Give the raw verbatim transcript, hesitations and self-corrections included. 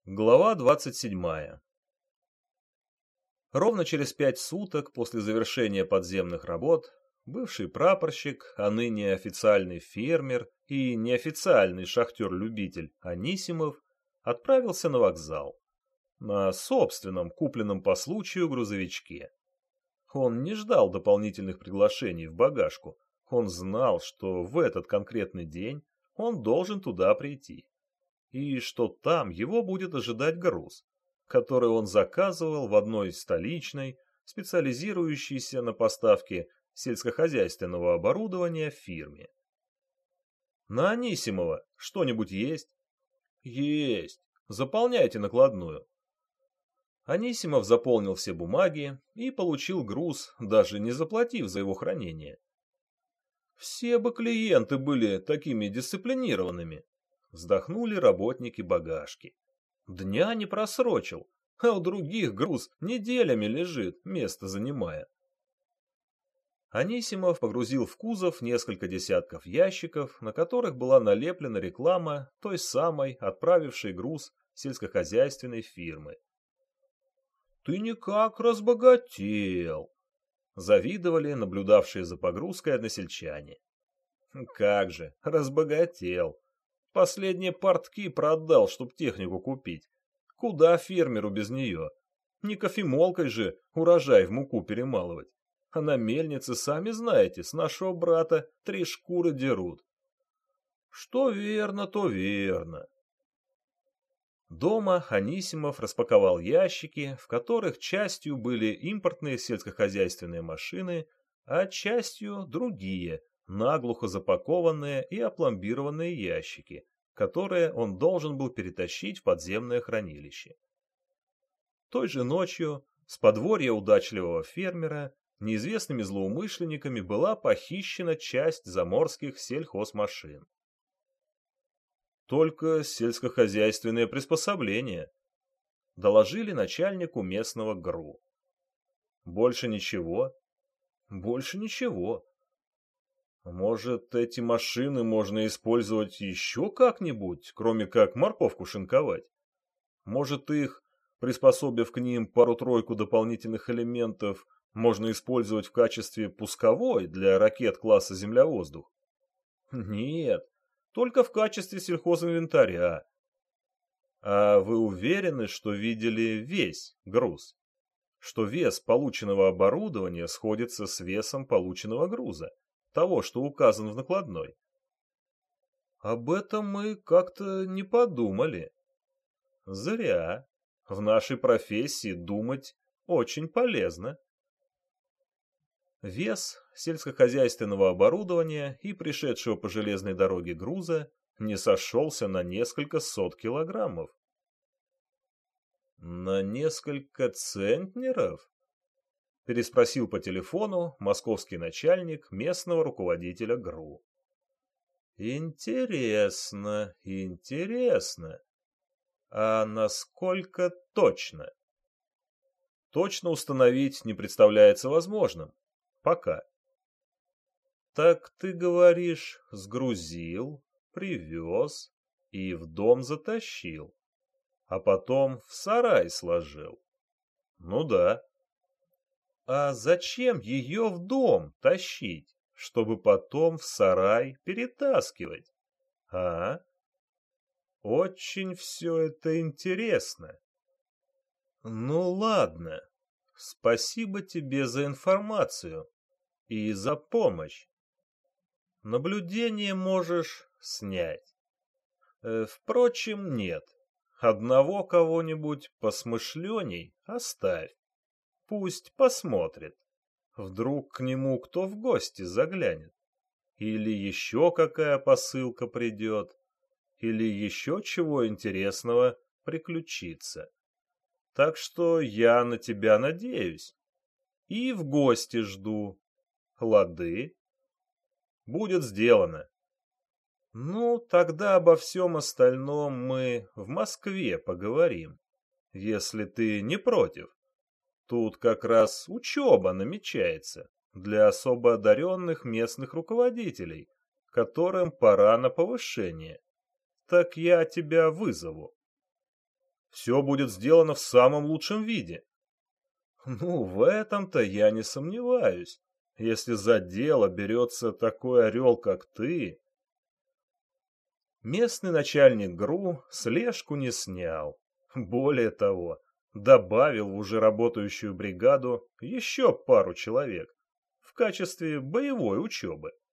Глава двадцать седьмая. Ровно через пять суток после завершения подземных работ бывший прапорщик, а ныне официальный фермер и неофициальный шахтер-любитель Анисимов отправился на вокзал на собственном, купленном по случаю грузовичке. Он не ждал дополнительных приглашений в багажку, он знал, что в этот конкретный день он должен туда прийти. И что там его будет ожидать груз, который он заказывал в одной столичной, специализирующейся на поставке сельскохозяйственного оборудования фирме. На Анисимова что-нибудь есть? Есть. Заполняйте накладную. Анисимов заполнил все бумаги и получил груз, даже не заплатив за его хранение. Все бы клиенты были такими дисциплинированными. Вздохнули работники багажки. Дня не просрочил, а у других груз неделями лежит, место занимая. Анисимов погрузил в кузов несколько десятков ящиков, на которых была налеплена реклама той самой, отправившей груз сельскохозяйственной фирмы. «Ты никак разбогател!» — завидовали наблюдавшие за погрузкой односельчане. «Как же, разбогател!» Последние портки продал, чтоб технику купить. Куда фермеру без нее? Не кофемолкой же урожай в муку перемалывать. А на мельнице, сами знаете, с нашего брата три шкуры дерут. Что верно, то верно. Дома Анисимов распаковал ящики, в которых частью были импортные сельскохозяйственные машины, а частью другие, наглухо запакованные и опломбированные ящики, которые он должен был перетащить в подземное хранилище. Той же ночью с подворья удачливого фермера неизвестными злоумышленниками была похищена часть заморских сельхозмашин. Только сельскохозяйственные приспособления, доложили начальнику местного ГРУ. Больше ничего? Больше ничего. Может, эти машины можно использовать еще как-нибудь, кроме как морковку шинковать? Может, их, приспособив к ним пару-тройку дополнительных элементов, можно использовать в качестве пусковой для ракет класса Земля-воздух? Нет, только в качестве сельхозинвентаря. А вы уверены, что видели весь груз? Что вес полученного оборудования сходится с весом полученного груза? Того, что указан в накладной. Об этом мы как-то не подумали. Зря. В нашей профессии думать очень полезно. Вес сельскохозяйственного оборудования и пришедшего по железной дороге груза не сошелся на несколько сот килограммов. На несколько центнеров? Переспросил по телефону московский начальник местного руководителя ГРУ. Интересно, интересно. А насколько точно? Точно установить не представляется возможным. Пока. Так ты говоришь, сгрузил, привез и в дом затащил, а потом в сарай сложил. Ну да. А зачем ее в дом тащить, чтобы потом в сарай перетаскивать? А? Очень все это интересно. Ну ладно, спасибо тебе за информацию и за помощь. Наблюдение можешь снять. Э, впрочем, нет. Одного кого-нибудь посмышленней оставь. Пусть посмотрит. Вдруг к нему кто в гости заглянет. Или еще какая посылка придет. Или еще чего интересного приключится. Так что я на тебя надеюсь. И в гости жду. Лады? Будет сделано. Ну, тогда обо всем остальном мы в Москве поговорим, если ты не против. Тут как раз учеба намечается для особо одаренных местных руководителей, которым пора на повышение. Так я тебя вызову. Все будет сделано в самом лучшем виде. Ну, в этом-то я не сомневаюсь. Если за дело берется такой орел, как ты... Местный начальник ГРУ слежку не снял. Более того, добавил в уже работающую бригаду еще пару человек в качестве боевой учебы.